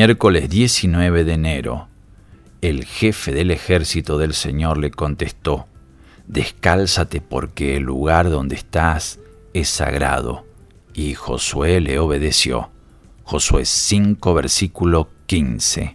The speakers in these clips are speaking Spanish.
miércoles 19 de enero. El jefe del ejército del Señor le contestó: «Descálzate porque el lugar donde estás es sagrado». Y Josué le obedeció. Josué 5, versículo 15.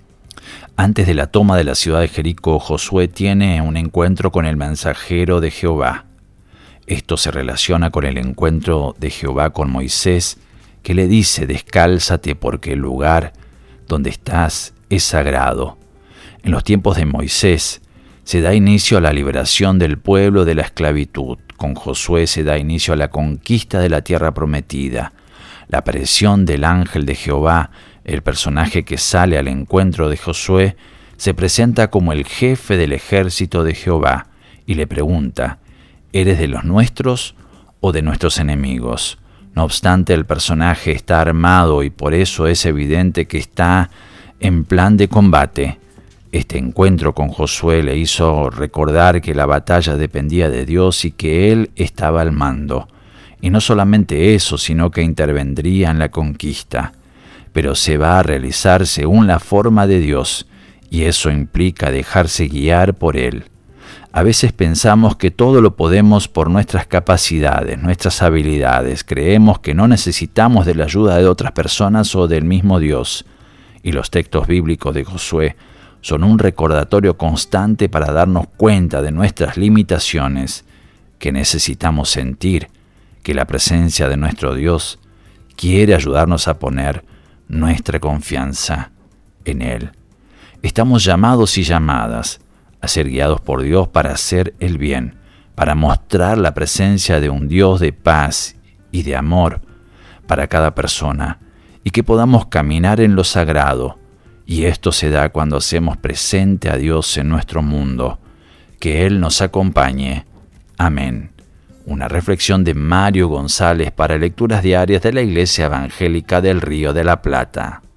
Antes de la toma de la ciudad de Jericó, Josué tiene un encuentro con el mensajero de Jehová. Esto se relaciona con el encuentro de Jehová con Moisés, que le dice: «Descálzate porque el lugar donde estás es sagrado». En los tiempos de Moisés se da inicio a la liberación del pueblo de la esclavitud. Con Josué se da inicio a la conquista de la tierra prometida. La aparición del ángel de Jehová, el personaje que sale al encuentro de Josué, se presenta como el jefe del ejército de Jehová y le pregunta: ¿eres de los nuestros o de nuestros enemigos? No obstante, el personaje está armado y por eso es evidente que está en plan de combate. Este encuentro con Josué le hizo recordar que la batalla dependía de Dios y que Él estaba al mando. Y no solamente eso, sino que intervendría en la conquista. Pero se va a realizar según la forma de Dios, y eso implica dejarse guiar por Él. A veces pensamos que todo lo podemos por nuestras capacidades, nuestras habilidades. Creemos que no necesitamos de la ayuda de otras personas o del mismo Dios. Y los textos bíblicos de Josué son un recordatorio constante para darnos cuenta de nuestras limitaciones, que necesitamos sentir que la presencia de nuestro Dios quiere ayudarnos a poner nuestra confianza en Él. Estamos llamados y llamadas a ser guiados por Dios para hacer el bien, para mostrar la presencia de un Dios de paz y de amor para cada persona, y que podamos caminar en lo sagrado. Y esto se da cuando hacemos presente a Dios en nuestro mundo. Que Él nos acompañe. Amén. Una reflexión de Mario González para Lecturas Diarias de la Iglesia Evangélica del Río de la Plata.